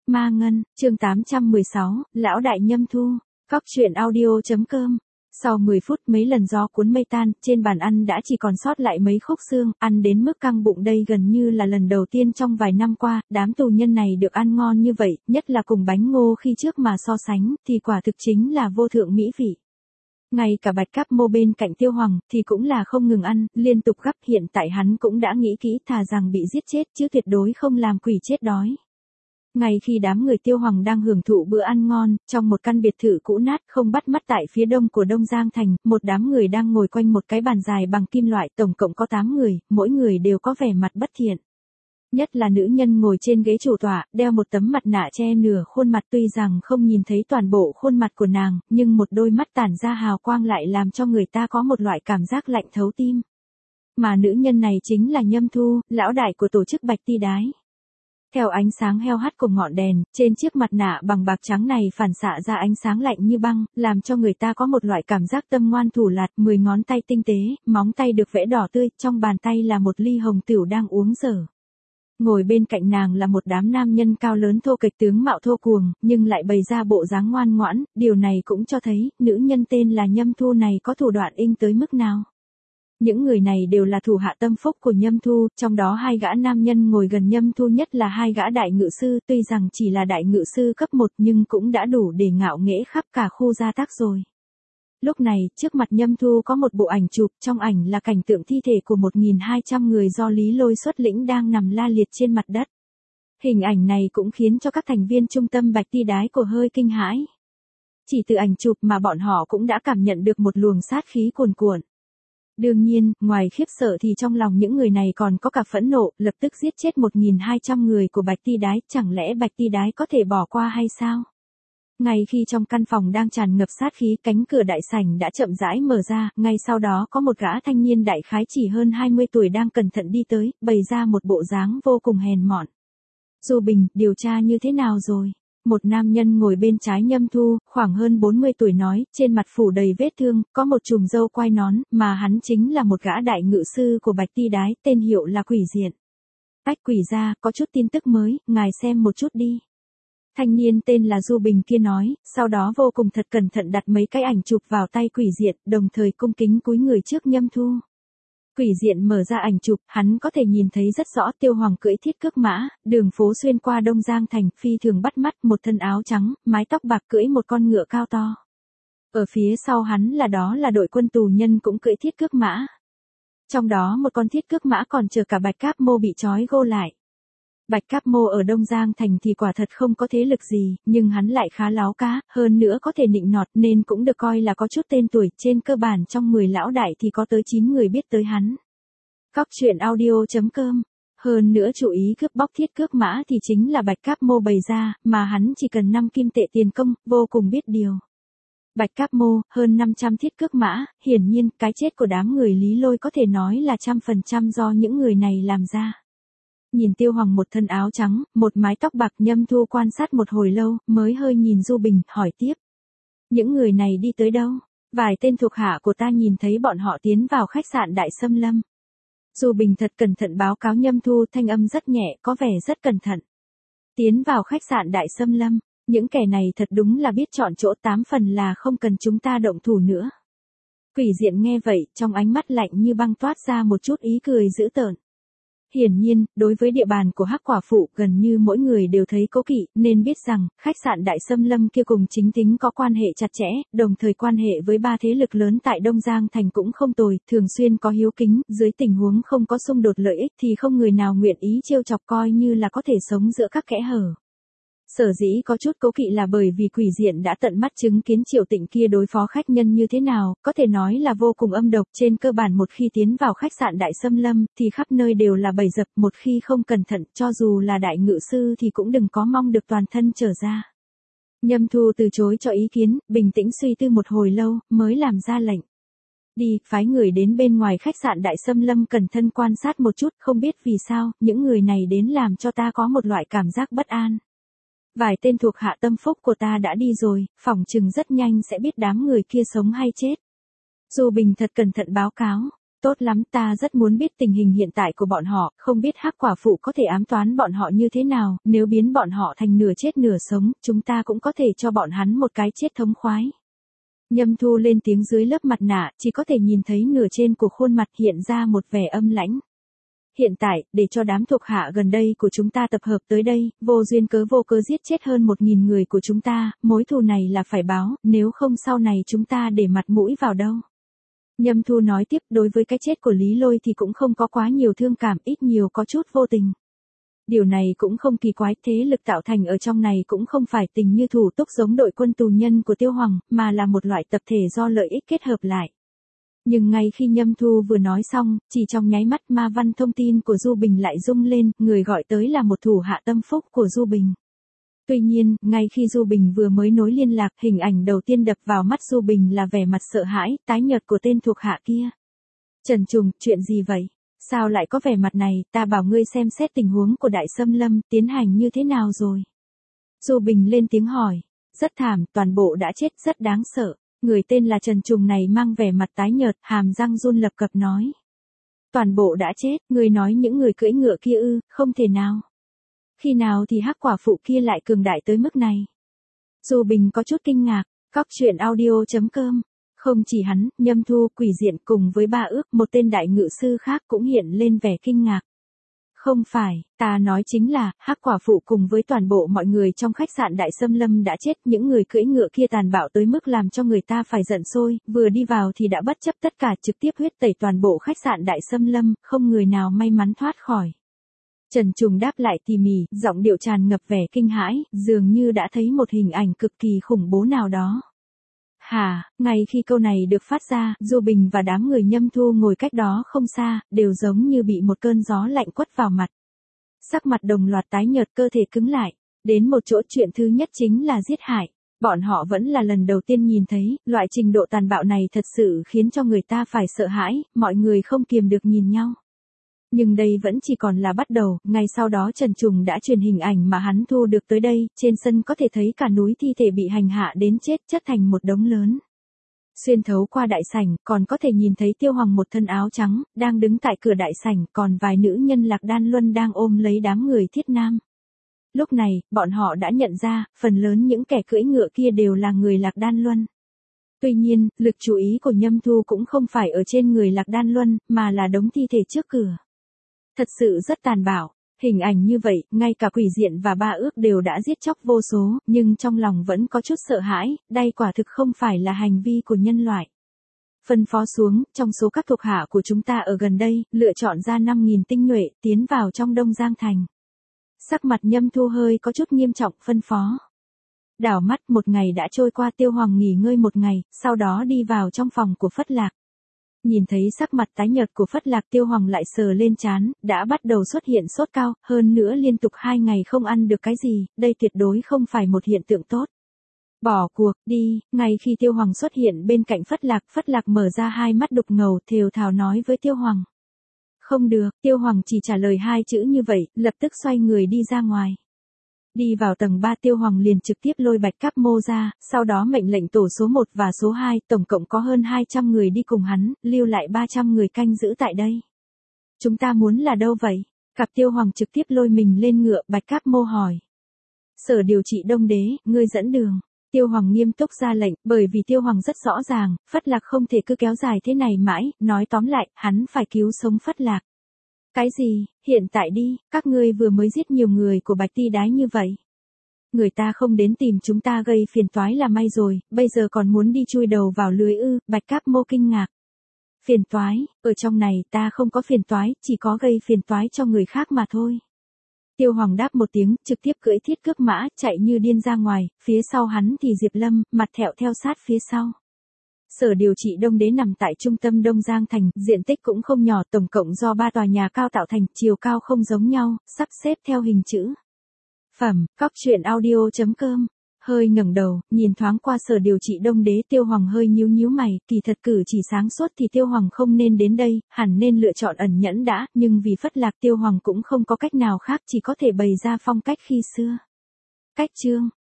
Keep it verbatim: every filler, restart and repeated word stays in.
Ma Ngân, chương tám trăm mười sáu, Lão Đại Nhâm Thu, Cóc truyện audio.com. Sau mười phút mấy lần gió cuốn mây tan, trên bàn ăn đã chỉ còn sót lại mấy khúc xương, ăn đến mức căng bụng đây gần như là lần đầu tiên trong vài năm qua, đám tù nhân này được ăn ngon như vậy, nhất là cùng bánh ngô khi trước mà so sánh, thì quả thực chính là vô thượng mỹ vị. Ngay cả Bạch Cáp Mô bên cạnh Tiêu Hoàng, thì cũng là không ngừng ăn, liên tục gắp, hiện tại hắn cũng đã nghĩ kỹ thà rằng bị giết chết chứ tuyệt đối không làm quỷ chết đói. Ngay khi đám người Tiêu Hoàng đang hưởng thụ bữa ăn ngon, trong một căn biệt thự cũ nát không bắt mắt tại phía đông của Đông Giang Thành, một đám người đang ngồi quanh một cái bàn dài bằng kim loại, tổng cộng có tám người, mỗi người đều có vẻ mặt bất thiện. Nhất là nữ nhân ngồi trên ghế chủ tọa, đeo một tấm mặt nạ che nửa khuôn mặt, tuy rằng không nhìn thấy toàn bộ khuôn mặt của nàng, nhưng một đôi mắt tản ra hào quang lại làm cho người ta có một loại cảm giác lạnh thấu tim. Mà nữ nhân này chính là Nhâm Thu, lão đại của tổ chức Bạch Ti Đái. Theo ánh sáng heo hắt của ngọn đèn, trên chiếc mặt nạ bằng bạc trắng này phản xạ ra ánh sáng lạnh như băng, làm cho người ta có một loại cảm giác tâm ngoan thủ lạt, mười ngón tay tinh tế, móng tay được vẽ đỏ tươi, trong bàn tay là một ly hồng tửu đang uống dở. Ngồi bên cạnh nàng là một đám nam nhân cao lớn thô kệch, tướng mạo thô cuồng, nhưng lại bày ra bộ dáng ngoan ngoãn, điều này cũng cho thấy, nữ nhân tên là Nhâm Thu này có thủ đoạn inh tới mức nào. Những người này đều là thủ hạ tâm phúc của Nhâm Thu, trong đó hai gã nam nhân ngồi gần Nhâm Thu nhất là hai gã đại ngự sư, tuy rằng chỉ là đại ngự sư cấp một nhưng cũng đã đủ để ngạo nghễ khắp cả khu gia tác rồi. Lúc này, trước mặt Nhâm Thu có một bộ ảnh chụp, trong ảnh là cảnh tượng thi thể của một nghìn hai trăm người do Lý Lôi xuất lĩnh đang nằm la liệt trên mặt đất. Hình ảnh này cũng khiến cho các thành viên trung tâm Bạch Ti Đái của hơi kinh hãi. Chỉ từ ảnh chụp mà bọn họ cũng đã cảm nhận được một luồng sát khí cuồn cuộn. Đương nhiên, ngoài khiếp sợ thì trong lòng những người này còn có cả phẫn nộ, lập tức giết chết một nghìn hai trăm người của Bạch Ti Đái, chẳng lẽ Bạch Ti Đái có thể bỏ qua hay sao? Ngay khi trong căn phòng đang tràn ngập sát khí, cánh cửa đại sảnh đã chậm rãi mở ra, ngay sau đó có một gã thanh niên đại khái chỉ hơn hai mươi tuổi đang cẩn thận đi tới, bày ra một bộ dáng vô cùng hèn mọn. Du Bình, điều tra như thế nào rồi? Một nam nhân ngồi bên trái Nhâm Thu, khoảng hơn bốn mươi tuổi nói, trên mặt phủ đầy vết thương, có một chùm râu quai nón, mà hắn chính là một gã đại ngự sư của Bạch Ti Đái, tên hiệu là Quỷ Diện. Ách, Quỷ gia, có chút tin tức mới, ngài xem một chút đi. Thanh niên tên là Du Bình kia nói, sau đó vô cùng thật cẩn thận đặt mấy cái ảnh chụp vào tay Quỷ Diện, đồng thời cung kính cúi người trước Nhâm Thu. Quỷ Diện mở ra ảnh chụp, hắn có thể nhìn thấy rất rõ Tiêu Hoàng cưỡi thiết cước mã, đường phố xuyên qua Đông Giang Thành, phi thường bắt mắt, một thân áo trắng, mái tóc bạc, cưỡi một con ngựa cao to. Ở phía sau hắn là đó là đội quân tù nhân cũng cưỡi thiết cước mã. Trong đó một con thiết cước mã còn chờ cả Bạch Cáp Mô bị trói gô lại. Bạch Cáp Mô ở Đông Giang Thành thì quả thật không có thế lực gì, nhưng hắn lại khá láo cá, hơn nữa có thể nịnh nọt nên cũng được coi là có chút tên tuổi, trên cơ bản trong mười lão đại thì có tới chín người biết tới hắn. Cóc truyện audio.com. Hơn nữa chủ ý cướp bóc thiết cước mã thì chính là Bạch Cáp Mô bày ra, mà hắn chỉ cần năm kim tệ tiền công, vô cùng biết điều. Bạch Cáp Mô, hơn năm trăm thiết cước mã, hiển nhiên cái chết của đám người Lý Lôi có thể nói là trăm phần trăm do những người này làm ra. Nhìn Tiêu Hoàng một thân áo trắng, một mái tóc bạc, Nhâm Thu quan sát một hồi lâu, mới hơi nhìn Du Bình, hỏi tiếp. Những người này đi tới đâu? Vài tên thuộc hạ của ta nhìn thấy bọn họ tiến vào khách sạn Đại Sâm Lâm. Du Bình thật cẩn thận báo cáo Nhâm Thu, thanh âm rất nhẹ, có vẻ rất cẩn thận. Tiến vào khách sạn Đại Sâm Lâm, những kẻ này thật đúng là biết chọn chỗ, tám phần là không cần chúng ta động thủ nữa. Quỷ Diện nghe vậy, trong ánh mắt lạnh như băng toát ra một chút ý cười dữ tợn. Hiển nhiên, đối với địa bàn của Hắc Quả Phụ gần như mỗi người đều thấy cố kỵ, nên biết rằng, khách sạn Đại Sâm Lâm kia cùng Chính Tính có quan hệ chặt chẽ, đồng thời quan hệ với ba thế lực lớn tại Đông Giang Thành cũng không tồi, thường xuyên có hiếu kính, dưới tình huống không có xung đột lợi ích thì không người nào nguyện ý trêu chọc, coi như là có thể sống giữa các kẽ hở. Sở dĩ có chút cố kỵ là bởi vì Quỷ Diện đã tận mắt chứng kiến Triệu Tịnh kia đối phó khách nhân như thế nào, có thể nói là vô cùng âm độc, trên cơ bản một khi tiến vào khách sạn Đại Sâm Lâm, thì khắp nơi đều là bầy dập, một khi không cẩn thận, cho dù là đại ngự sư thì cũng đừng có mong được toàn thân trở ra. Nhâm Thu từ chối cho ý kiến, bình tĩnh suy tư một hồi lâu, mới làm ra lệnh. Đi, phái người đến bên ngoài khách sạn Đại Sâm Lâm cẩn thận quan sát một chút, không biết vì sao, những người này đến làm cho ta có một loại cảm giác bất an. Vài tên thuộc hạ tâm phúc của ta đã đi rồi, phỏng chừng rất nhanh sẽ biết đám người kia sống hay chết. Du Bình thật cẩn thận báo cáo. Tốt lắm, ta rất muốn biết tình hình hiện tại của bọn họ, không biết Hắc quả phụ có thể ám toán bọn họ như thế nào, nếu biến bọn họ thành nửa chết nửa sống, chúng ta cũng có thể cho bọn hắn một cái chết thống khoái. Nhâm Thu lên tiếng dưới lớp mặt nạ, chỉ có thể nhìn thấy nửa trên của khuôn mặt hiện ra một vẻ âm lãnh. Hiện tại, để cho đám thuộc hạ gần đây của chúng ta tập hợp tới đây, vô duyên cớ vô cớ giết chết hơn một nghìn người của chúng ta, mối thù này là phải báo, nếu không sau này chúng ta để mặt mũi vào đâu. Nhâm Thu nói tiếp, đối với cái chết của Lý Lôi thì cũng không có quá nhiều thương cảm, ít nhiều có chút vô tình. Điều này cũng không kỳ quái, thế lực tạo thành ở trong này cũng không phải tình như thủ túc giống đội quân tù nhân của Tiêu Hoàng, mà là một loại tập thể do lợi ích kết hợp lại. Nhưng ngay khi Nhâm Thu vừa nói xong, chỉ trong nháy mắt ma văn thông tin của Du Bình lại rung lên, người gọi tới là một thủ hạ tâm phúc của Du Bình. Tuy nhiên, ngay khi Du Bình vừa mới nối liên lạc, hình ảnh đầu tiên đập vào mắt Du Bình là vẻ mặt sợ hãi, tái nhợt của tên thuộc hạ kia. Trần Trùng, chuyện gì vậy? Sao lại có vẻ mặt này, ta bảo ngươi xem xét tình huống của Đại Xâm Lâm, tiến hành như thế nào rồi? Du Bình lên tiếng hỏi. Rất thảm, toàn bộ đã chết, rất đáng sợ. Người tên là Trần Trùng này mang vẻ mặt tái nhợt, hàm răng run lập cập nói. Toàn bộ đã chết, người nói những người cưỡi ngựa kia ư, không thể nào. Khi nào thì Hắc quả phụ kia lại cường đại tới mức này? Du Bình có chút kinh ngạc, Cóc truyện audio chấm com. Không chỉ hắn, Nhâm Thu, Quỷ Diện cùng với Ba Ước, một tên đại ngự sư khác cũng hiện lên vẻ kinh ngạc. Không phải, ta nói chính là, Hắc quả phụ cùng với toàn bộ mọi người trong khách sạn Đại Xâm Lâm đã chết, những người cưỡi ngựa kia tàn bạo tới mức làm cho người ta phải giận sôi, vừa đi vào thì đã bất chấp tất cả trực tiếp huyết tẩy toàn bộ khách sạn Đại Xâm Lâm, không người nào may mắn thoát khỏi. Trần Trùng đáp lại tỉ mỉ, giọng điệu tràn ngập vẻ kinh hãi, dường như đã thấy một hình ảnh cực kỳ khủng bố nào đó. Hà, ngay khi câu này được phát ra, Du Bình và đám người Nhâm Thu ngồi cách đó không xa, đều giống như bị một cơn gió lạnh quất vào mặt. Sắc mặt đồng loạt tái nhợt, cơ thể cứng lại. Đến một chỗ, chuyện thứ nhất chính là giết hại. Bọn họ vẫn là lần đầu tiên nhìn thấy, loại trình độ tàn bạo này thật sự khiến cho người ta phải sợ hãi, mọi người không kiềm được nhìn nhau. Nhưng đây vẫn chỉ còn là bắt đầu, ngay sau đó Trần Trùng đã truyền hình ảnh mà hắn thu được tới đây, trên sân có thể thấy cả núi thi thể bị hành hạ đến chết chất thành một đống lớn. Xuyên thấu qua đại sảnh, còn có thể nhìn thấy Tiêu Hoàng một thân áo trắng, đang đứng tại cửa đại sảnh, còn vài nữ nhân Lạc Đan Luân đang ôm lấy đám người Thiết Nam. Lúc này, bọn họ đã nhận ra, phần lớn những kẻ cưỡi ngựa kia đều là người Lạc Đan Luân. Tuy nhiên, lực chú ý của Nhâm Thu cũng không phải ở trên người Lạc Đan Luân, mà là đống thi thể trước cửa. Thật sự rất tàn bạo, hình ảnh như vậy, ngay cả Quỷ Diện và Ba Ước đều đã giết chóc vô số, nhưng trong lòng vẫn có chút sợ hãi, đây quả thực không phải là hành vi của nhân loại. Phân phó xuống, trong số các thuộc hạ của chúng ta ở gần đây, lựa chọn ra năm nghìn tinh nhuệ, tiến vào trong Đông Giang Thành. Sắc mặt Nhâm Thu hơi có chút nghiêm trọng, phân phó. Đảo mắt, một ngày đã trôi qua, Tiêu Hoàng nghỉ ngơi một ngày, sau đó đi vào trong phòng của Phất Lạc. Nhìn thấy sắc mặt tái nhợt của Phất Lạc, Tiêu Hoàng lại sờ lên trán, đã bắt đầu xuất hiện sốt cao, hơn nữa liên tục hai ngày không ăn được cái gì, đây tuyệt đối không phải một hiện tượng tốt. Bỏ cuộc, đi, ngay khi Tiêu Hoàng xuất hiện bên cạnh Phất Lạc, Phất Lạc mở ra hai mắt đục ngầu, thều thào nói với Tiêu Hoàng. Không được, Tiêu Hoàng chỉ trả lời hai chữ như vậy, lập tức xoay người đi ra ngoài. Đi vào tầng ba, Tiêu Hoàng liền trực tiếp lôi Bạch Cáp Mô ra, sau đó mệnh lệnh tổ số một và số hai, tổng cộng có hơn hai trăm người đi cùng hắn, lưu lại ba trăm người canh giữ tại đây. Chúng ta muốn là đâu vậy? Cặp Tiêu Hoàng trực tiếp lôi mình lên ngựa, Bạch Cáp Mô hỏi. Sở điều trị Đông Đế, ngươi dẫn đường. Tiêu Hoàng nghiêm túc ra lệnh, bởi vì Tiêu Hoàng rất rõ ràng, Phất Lạc không thể cứ kéo dài thế này mãi, nói tóm lại, hắn phải cứu sống Phất Lạc. Cái gì, hiện tại đi, các ngươi vừa mới giết nhiều người của Bạch Ti Đái như vậy. Người ta không đến tìm chúng ta gây phiền toái là may rồi, bây giờ còn muốn đi chui đầu vào lưới ư, Bạch Cáp Mô kinh ngạc. Phiền toái, ở trong này ta không có phiền toái, chỉ có gây phiền toái cho người khác mà thôi. Tiêu Hoàng đáp một tiếng, trực tiếp cưỡi thiết cước mã, chạy như điên ra ngoài, phía sau hắn thì Diệp Lâm, mặt thẹo theo sát phía sau. Sở điều trị Đông Đế nằm tại trung tâm Đông Giang Thành, diện tích cũng không nhỏ, tổng cộng do ba tòa nhà cao tạo thành, chiều cao không giống nhau, sắp xếp theo hình chữ. Phẩm, Cóc truyện audio chấm com. Hơi ngẩng đầu, nhìn thoáng qua sở điều trị Đông Đế, Tiêu Hoàng hơi nhíu nhíu mày, kỳ thật cử chỉ sáng suốt thì Tiêu Hoàng không nên đến đây, hẳn nên lựa chọn ẩn nhẫn đã, nhưng vì Phất Lạc Tiêu Hoàng cũng không có cách nào khác, chỉ có thể bày ra phong cách khi xưa. Cách chương